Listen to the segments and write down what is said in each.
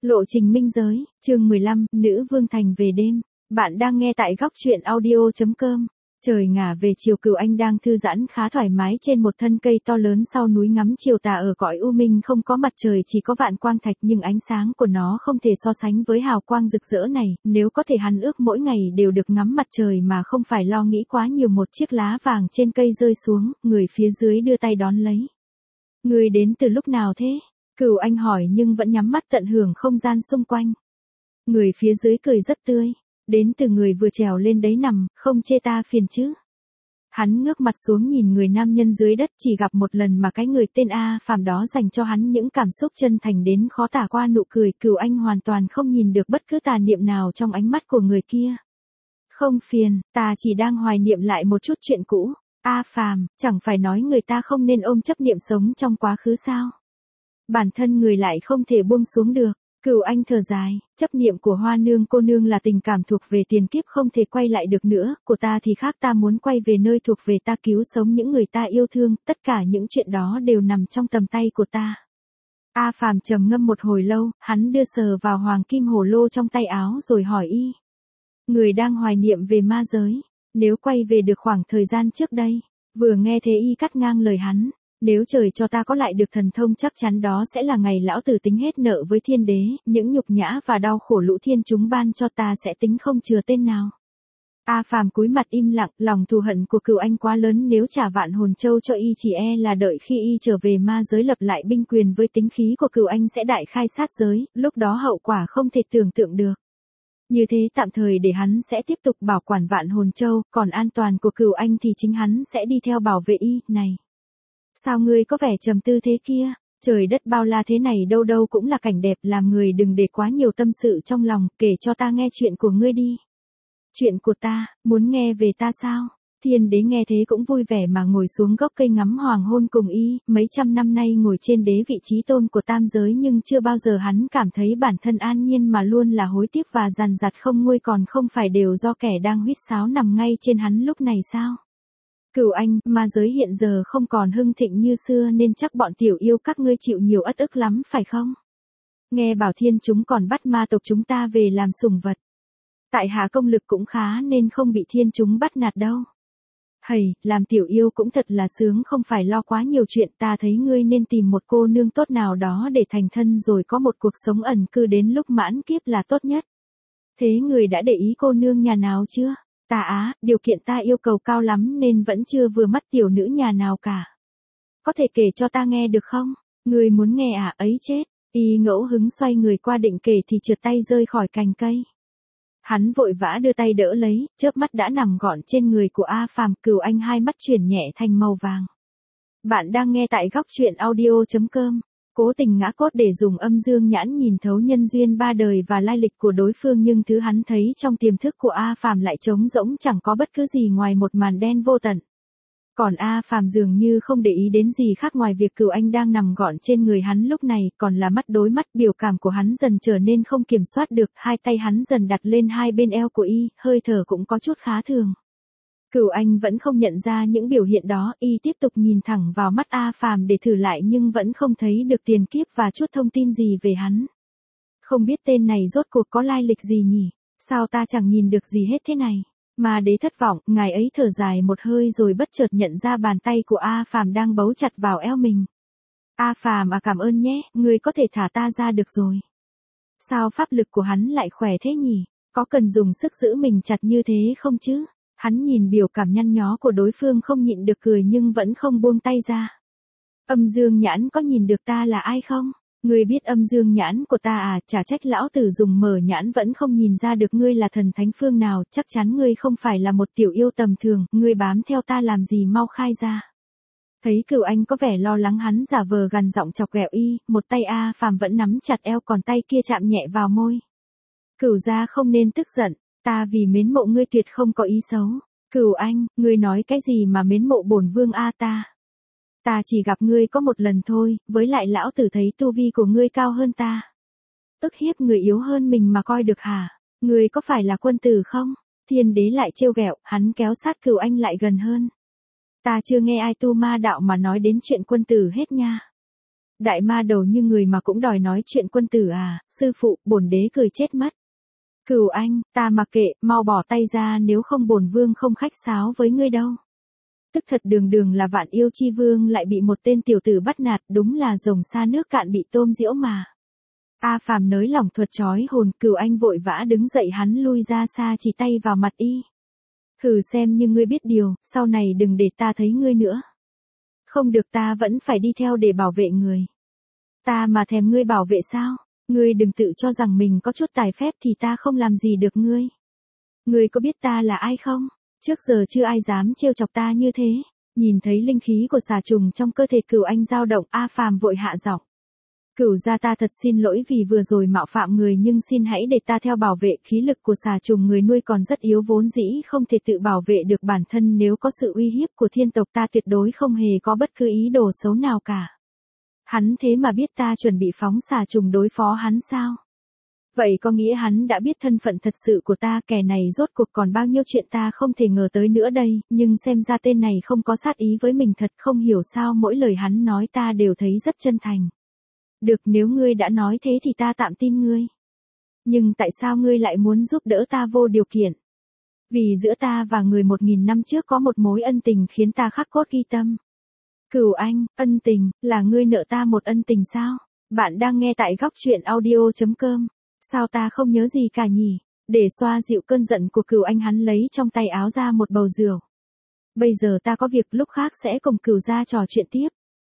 Lộ trình minh giới, chương 15, Nữ Vương Thành về đêm. Bạn đang nghe tại góc truyện audio.com. Trời ngả về chiều, Cửu Anh đang thư giãn khá thoải mái trên một thân cây to lớn sau núi ngắm chiều tà ở cõi u minh không có mặt trời, chỉ có vạn quang thạch, nhưng ánh sáng của nó không thể so sánh với hào quang rực rỡ này. Nếu có thể hắn ước mỗi ngày đều được ngắm mặt trời mà không phải lo nghĩ quá nhiều. Một chiếc lá vàng trên cây rơi xuống, người phía dưới đưa tay đón lấy. Người đến từ lúc nào thế? Cửu Anh hỏi nhưng vẫn nhắm mắt tận hưởng không gian xung quanh. Người phía dưới cười rất tươi. Đến từ người vừa trèo lên đấy nằm, không chê ta phiền chứ. Hắn ngước mặt xuống nhìn người nam nhân dưới đất, chỉ gặp một lần mà cái người tên A Phàm đó dành cho hắn những cảm xúc chân thành đến khó tả qua nụ cười. Cửu Anh hoàn toàn không nhìn được bất cứ tà niệm nào trong ánh mắt của người kia. Không phiền, ta chỉ đang hoài niệm lại một chút chuyện cũ. A Phàm, chẳng phải nói người ta không nên ôm chấp niệm sống trong quá khứ sao? Bản thân người lại không thể buông xuống được. Cửu Anh thở dài, chấp niệm của Hoa Nương cô nương là tình cảm thuộc về tiền kiếp không thể quay lại được nữa, của ta thì khác, ta muốn quay về nơi thuộc về ta, cứu sống những người ta yêu thương, tất cả những chuyện đó đều nằm trong tầm tay của ta. A Phàm trầm ngâm một hồi lâu, hắn đưa sờ vào hoàng kim hổ lô trong tay áo rồi hỏi y. Người đang hoài niệm về ma giới, nếu quay về được khoảng thời gian trước đây. Vừa nghe thế y cắt ngang lời hắn. Nếu trời cho ta có lại được thần thông, chắc chắn đó sẽ là ngày lão tử tính hết nợ với thiên đế, những nhục nhã và đau khổ lũ thiên chúng ban cho ta sẽ tính không chừa tên nào. A Phàm cúi mặt im lặng, lòng thù hận của Cửu Anh quá lớn, nếu trả vạn hồn châu cho y chỉ e là đợi khi y trở về ma giới lập lại binh quyền với tính khí của Cửu Anh sẽ đại khai sát giới, lúc đó hậu quả không thể tưởng tượng được. Như thế tạm thời để hắn sẽ tiếp tục bảo quản vạn hồn châu, còn an toàn của Cửu Anh thì chính hắn sẽ đi theo bảo vệ y. Này! Sao ngươi có vẻ trầm tư thế kia? Trời đất bao la thế này đâu đâu cũng là cảnh đẹp, làm người đừng để quá nhiều tâm sự trong lòng, kể cho ta nghe chuyện của ngươi đi. Chuyện của ta, muốn nghe về ta sao? Thiên đế nghe thế cũng vui vẻ mà ngồi xuống gốc cây ngắm hoàng hôn cùng y, mấy trăm năm nay ngồi trên đế vị trí tôn của tam giới nhưng chưa bao giờ hắn cảm thấy bản thân an nhiên, mà luôn là hối tiếc và dằn dặt không nguôi, còn không phải đều do kẻ đang huýt sáo nằm ngay trên hắn lúc này sao? Cửu Anh, ma giới hiện giờ không còn hưng thịnh như xưa nên chắc bọn tiểu yêu các ngươi chịu nhiều ất ức lắm phải không? Nghe bảo thiên chúng còn bắt ma tộc chúng ta về làm sủng vật. Tại hạ công lực cũng khá nên không bị thiên chúng bắt nạt đâu. Hầy, làm tiểu yêu cũng thật là sướng, không phải lo quá nhiều chuyện, ta thấy ngươi nên tìm một cô nương tốt nào đó để thành thân rồi có một cuộc sống ẩn cư đến lúc mãn kiếp là tốt nhất. Thế người đã để ý cô nương nhà nào chưa? Ta á, điều kiện ta yêu cầu cao lắm nên vẫn chưa vừa mắt tiểu nữ nhà nào cả. Có thể kể cho ta nghe được không? Người muốn nghe à? Ấy chết. Y ngẫu hứng xoay người qua định kể thì trượt tay rơi khỏi cành cây. Hắn vội vã đưa tay đỡ lấy, chớp mắt đã nằm gọn trên người của A Phàm. Cửu Anh hai mắt chuyển nhẹ thành màu vàng. Bạn đang nghe tại góc truyện audio.com. Cố tình ngã cốt để dùng âm dương nhãn nhìn thấu nhân duyên ba đời và lai lịch của đối phương, nhưng thứ hắn thấy trong tiềm thức của A Phàm lại trống rỗng, chẳng có bất cứ gì ngoài một màn đen vô tận. Còn A Phàm dường như không để ý đến gì khác ngoài việc Cửu Anh đang nằm gọn trên người hắn lúc này, còn là mắt đối mắt. Biểu cảm của hắn dần trở nên không kiểm soát được, hai tay hắn dần đặt lên hai bên eo của y, hơi thở cũng có chút khá thường. Cửu Anh vẫn không nhận ra những biểu hiện đó, y tiếp tục nhìn thẳng vào mắt A Phàm để thử lại nhưng vẫn không thấy được tiền kiếp và chút thông tin gì về hắn. Không biết tên này rốt cuộc có lai lịch gì nhỉ? Sao ta chẳng nhìn được gì hết thế này? Ma đế thất vọng, ngài ấy thở dài một hơi rồi bất chợt nhận ra bàn tay của A Phàm đang bấu chặt vào eo mình. A Phàm à, cảm ơn nhé, ngươi có thể thả ta ra được rồi. Sao pháp lực của hắn lại khỏe thế nhỉ? Có cần dùng sức giữ mình chặt như thế không chứ? Hắn nhìn biểu cảm nhăn nhó của đối phương không nhịn được cười nhưng vẫn không buông tay ra. Âm dương nhãn có nhìn được ta là ai không? Ngươi biết âm dương nhãn của ta à? Chả trách lão tử dùng mở nhãn vẫn không nhìn ra được ngươi là thần thánh phương nào, chắc chắn ngươi không phải là một tiểu yêu tầm thường, ngươi bám theo ta làm gì, mau khai ra. Thấy Cửu Anh có vẻ lo lắng, hắn giả vờ gằn giọng chọc ghẹo y, một tay A Phàm vẫn nắm chặt eo, còn tay kia chạm nhẹ vào môi. Cửu gia không nên tức giận. Ta vì mến mộ ngươi tuyệt không có ý xấu. Cửu Anh, ngươi nói cái gì mà mến mộ bổn vương a ta? Ta chỉ gặp ngươi có một lần thôi, với lại lão tử thấy tu vi của ngươi cao hơn ta. Ức hiếp người yếu hơn mình mà coi được hả? Ngươi có phải là quân tử không? Thiên đế lại trêu ghẹo, hắn kéo sát Cửu Anh lại gần hơn. Ta chưa nghe ai tu ma đạo mà nói đến chuyện quân tử hết nha. Đại ma đầu như người mà cũng đòi nói chuyện quân tử à, sư phụ, bổn đế cười chết mất. Cửu Anh, ta mặc kệ, mau bỏ tay ra nếu không bổn vương không khách sáo với ngươi đâu. Tức thật đường đường là Vạn Yêu Chi Vương lại bị một tên tiểu tử bắt nạt, đúng là rồng xa nước cạn bị tôm diễu mà. A Phàm nới lỏng thuật trói hồn, Cửu Anh vội vã đứng dậy, hắn lui ra xa chỉ tay vào mặt y. Thử xem như ngươi biết điều, sau này đừng để ta thấy ngươi nữa. Không được, ta vẫn phải đi theo để bảo vệ người. Ta mà thèm ngươi bảo vệ sao? Ngươi đừng tự cho rằng mình có chút tài phép thì ta không làm gì được ngươi. Ngươi có biết ta là ai không? Trước giờ chưa ai dám trêu chọc ta như thế. Nhìn thấy linh khí của xà trùng trong cơ thể Cửu Anh dao động, A Phàm vội hạ giọng. Cửu gia, ta thật xin lỗi vì vừa rồi mạo phạm người, nhưng xin hãy để ta theo bảo vệ. Khí lực của xà trùng người nuôi còn rất yếu, vốn dĩ không thể tự bảo vệ được bản thân, nếu có sự uy hiếp của thiên tộc ta tuyệt đối không hề có bất cứ ý đồ xấu nào cả. Hắn thế mà biết ta chuẩn bị phóng xà trùng đối phó hắn sao? Vậy có nghĩa hắn đã biết thân phận thật sự của ta, kẻ này rốt cuộc còn bao nhiêu chuyện ta không thể ngờ tới nữa đây, nhưng xem ra tên này không có sát ý với mình thật, không hiểu sao mỗi lời hắn nói ta đều thấy rất chân thành. Được, nếu ngươi đã nói thế thì ta tạm tin ngươi. Nhưng tại sao ngươi lại muốn giúp đỡ ta vô điều kiện? Vì giữa ta và người 1000 năm trước có một mối ân tình khiến ta khắc cốt ghi tâm. Cửu Anh, ân tình, là ngươi nợ ta một ân tình sao? Bạn đang nghe tại góc truyện audio.com. Sao ta không nhớ gì cả nhỉ? Để xoa dịu cơn giận của Cửu Anh, hắn lấy trong tay áo ra một bầu rượu. Bây giờ ta có việc, lúc khác sẽ cùng Cửu gia trò chuyện tiếp.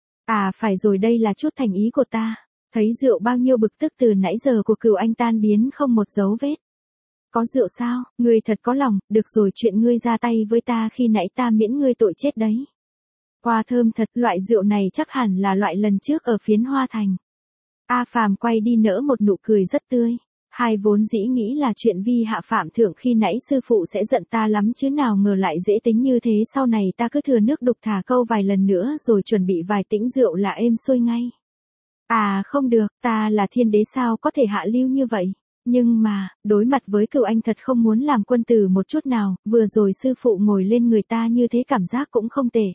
À phải rồi, đây là chút thành ý của ta. Thấy rượu, bao nhiêu bực tức từ nãy giờ của Cửu Anh tan biến không một dấu vết. Có rượu sao? Ngươi thật có lòng, được rồi, chuyện ngươi ra tay với ta khi nãy ta miễn ngươi tội chết đấy. Hoa thơm thật, loại rượu này chắc hẳn là loại lần trước ở Phiến Hoa Thành. A Phàm quay đi nở một nụ cười rất tươi. Hai vốn dĩ nghĩ là chuyện vi hạ phạm thượng, khi nãy sư phụ sẽ giận ta lắm chứ nào ngờ lại dễ tính như thế, sau này ta cứ thừa nước đục thả câu vài lần nữa rồi chuẩn bị vài tĩnh rượu là êm xuôi ngay. À không được, ta là thiên đế sao có thể hạ lưu như vậy. Nhưng mà, đối mặt với Cửu Anh thật không muốn làm quân tử một chút nào, vừa rồi sư phụ ngồi lên người ta như thế cảm giác cũng không tệ.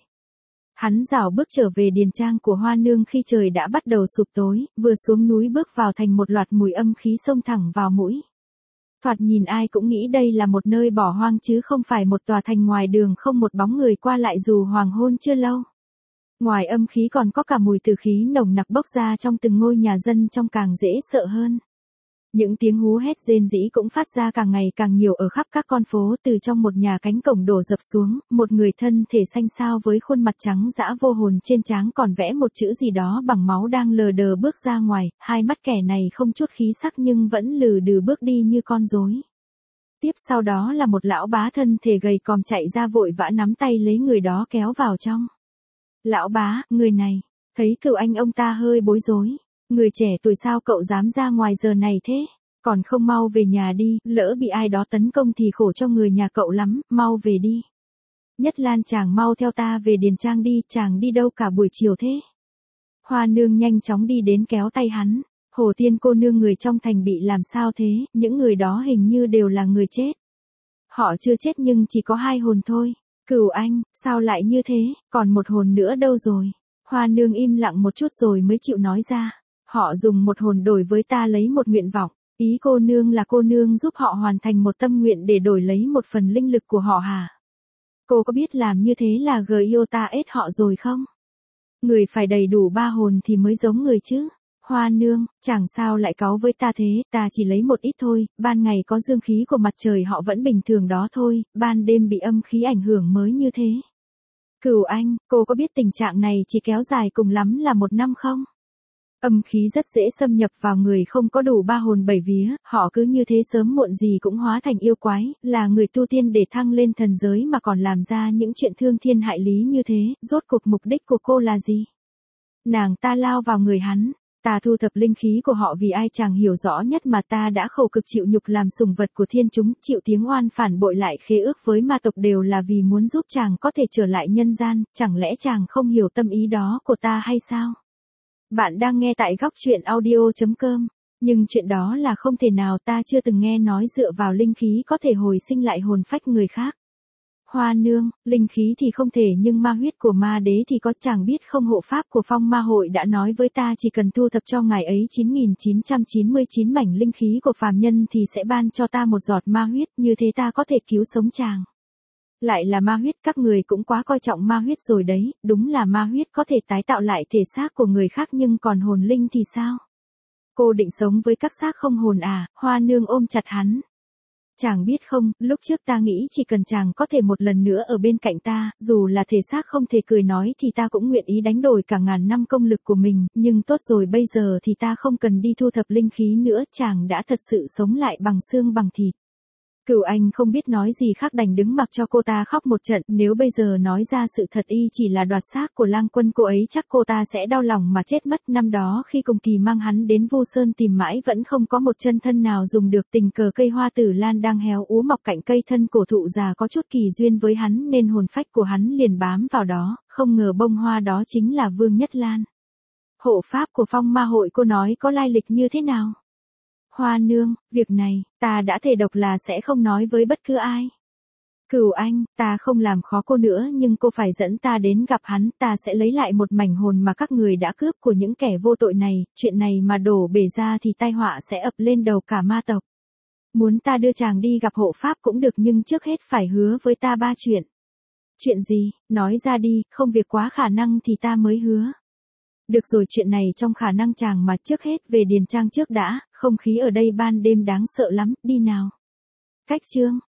Hắn rảo bước trở về điền trang của Hoa Nương khi trời đã bắt đầu sụp tối, vừa xuống núi bước vào thành, một loạt mùi âm khí xông thẳng vào mũi. Thoạt nhìn ai cũng nghĩ đây là một nơi bỏ hoang chứ không phải một tòa thành ngoài đường không một bóng người qua lại dù hoàng hôn chưa lâu. Ngoài âm khí còn có cả mùi tử khí nồng nặc bốc ra trong từng ngôi nhà dân, trông càng dễ sợ hơn. Những tiếng hú hét rên rỉ cũng phát ra càng ngày càng nhiều ở khắp các con phố. Từ trong một nhà cánh cổng đổ dập xuống, một người thân thể xanh xao với khuôn mặt trắng dã vô hồn, trên trán còn vẽ một chữ gì đó bằng máu đang lờ đờ bước ra ngoài, hai mắt kẻ này không chút khí sắc nhưng vẫn lừ đừ bước đi như con rối. Tiếp sau đó là một lão bá thân thể gầy còm chạy ra vội vã nắm tay lấy người đó kéo vào trong. Lão bá, người này, thấy Cửu Anh ông ta hơi bối rối. Người trẻ tuổi, sao cậu dám ra ngoài giờ này thế? Còn không mau về nhà đi, lỡ bị ai đó tấn công thì khổ cho người nhà cậu lắm, mau về đi. Nhất Lan, chàng mau theo ta về điền trang đi, chàng đi đâu cả buổi chiều thế? Hoa Nương nhanh chóng đi đến kéo tay hắn. Hồ Tiên cô nương, người trong thành bị làm sao thế? Những người đó hình như đều là người chết. Họ chưa chết nhưng chỉ có 2 hồn thôi. Cửu Anh, sao lại như thế, còn một hồn nữa đâu rồi? Hoa Nương im lặng một chút rồi mới chịu nói ra. Họ dùng một hồn đổi với ta lấy một nguyện vọng. Ý cô nương là cô nương giúp họ hoàn thành một tâm nguyện để đổi lấy một phần linh lực của họ hả? Cô có biết làm như thế là Giota ết họ rồi không? Người phải đầy đủ 3 hồn thì mới giống người chứ. Hoa Nương, chẳng sao lại cáu với ta thế, ta chỉ lấy một ít thôi, ban ngày có dương khí của mặt trời họ vẫn bình thường đó thôi, ban đêm bị âm khí ảnh hưởng mới như thế. Cửu Anh, cô có biết tình trạng này chỉ kéo dài cùng lắm là 1 năm không? Âm khí rất dễ xâm nhập vào người không có đủ 3 hồn 7 vía, họ cứ như thế sớm muộn gì cũng hóa thành yêu quái, là người tu tiên để thăng lên thần giới mà còn làm ra những chuyện thương thiên hại lý như thế, rốt cuộc mục đích của cô là gì? Nàng ta lao vào người hắn, ta thu thập linh khí của họ vì ai chàng hiểu rõ nhất mà, ta đã khổ cực chịu nhục làm sùng vật của thiên chúng, chịu tiếng oan phản bội lại khế ước với ma tộc đều là vì muốn giúp chàng có thể trở lại nhân gian, chẳng lẽ chàng không hiểu tâm ý đó của ta hay sao? Bạn đang nghe tại góc truyện audio.com. Nhưng chuyện đó là không thể nào, ta chưa từng nghe nói dựa vào linh khí có thể hồi sinh lại hồn phách người khác. Hoa nương, linh khí thì không thể nhưng ma huyết của ma đế thì có, chàng biết không, hộ pháp của phong ma hội đã nói với ta chỉ cần thu thập cho ngài ấy 9.999 mảnh linh khí của phàm nhân thì sẽ ban cho ta một giọt ma huyết, như thế ta có thể cứu sống chàng. Lại là ma huyết, các người cũng quá coi trọng ma huyết rồi đấy, đúng là ma huyết có thể tái tạo lại thể xác của người khác nhưng còn hồn linh thì sao? Cô định sống với các xác không hồn à? Hoa nương ôm chặt hắn. Chàng biết không, lúc trước ta nghĩ chỉ cần chàng có thể một lần nữa ở bên cạnh ta, dù là thể xác không thể cười nói thì ta cũng nguyện ý đánh đổi cả ngàn năm công lực của mình, nhưng tốt rồi, bây giờ thì ta không cần đi thu thập linh khí nữa, chàng đã thật sự sống lại bằng xương bằng thịt. Cửu Anh không biết nói gì khác đành đứng mặc cho cô ta khóc một trận, nếu bây giờ nói ra sự thật y chỉ là đoạt xác của Lang Quân cô ấy chắc cô ta sẽ đau lòng mà chết mất. Năm đó khi Cùng Kỳ mang hắn đến Vu Sơn tìm mãi vẫn không có một chân thân nào dùng được, tình cờ cây hoa tử lan đang héo úa mọc cạnh cây thân cổ thụ già có chút kỳ duyên với hắn nên hồn phách của hắn liền bám vào đó, không ngờ bông hoa đó chính là Vương Nhất Lan. Hộ pháp của phong ma hội, cô nói có lai lịch như thế nào? Hoa nương, việc này, ta đã thề độc là sẽ không nói với bất cứ ai. Cửu Anh, ta không làm khó cô nữa nhưng cô phải dẫn ta đến gặp hắn, ta sẽ lấy lại một mảnh hồn mà các người đã cướp của những kẻ vô tội này, chuyện này mà đổ bể ra thì tai họa sẽ ập lên đầu cả ma tộc. Muốn ta đưa chàng đi gặp hộ pháp cũng được nhưng trước hết phải hứa với ta 3 chuyện. Chuyện gì, nói ra đi, không việc quá khả năng thì ta mới hứa. Được rồi, chuyện này trong khả năng chàng mà, trước hết về điền trang trước đã, không khí ở đây ban đêm đáng sợ lắm, đi nào. Cách chương